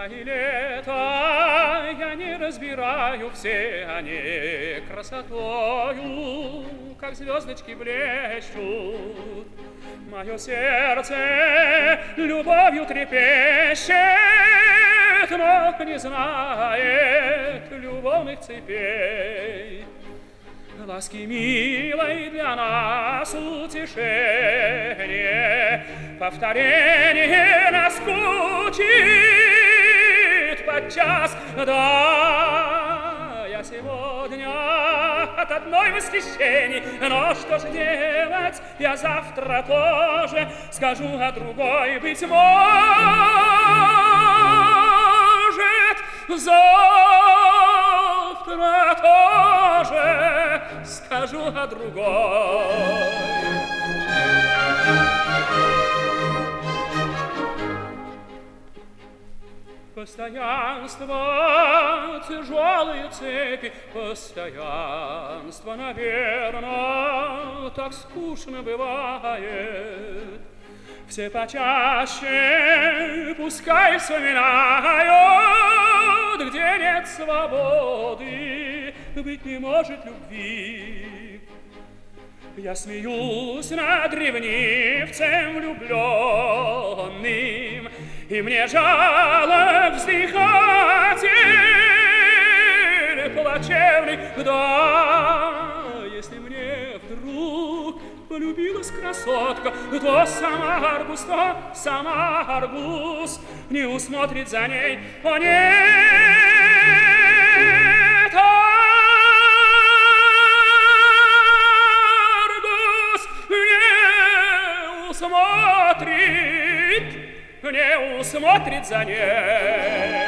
Зима и лето, я не разбираю, все они красотою, как звездочки блещут. Мое сердце любовью трепещет, но не знает любовных цепей. Ласки милой для нас утешение, повторение наскучит подчас. Да, я сегодня от одной восхищений, но что же делать, я завтра тоже скажу, а другой, быть может, завтра тоже скажу, а другой. Постоянство, тяжелые цепи, постоянство, наверно, так скучно бывает. Все почаще пускай вспоминают, где нет свободы, быть не может любви. Я смеюсь над ревнивцем влюбленным, и мне жалок вздыхатель плачевный. Да, если мне вдруг полюбилась красотка, то сама Аргус не усмотрит за ней. О, нет, Аргус не усмотрит за ней.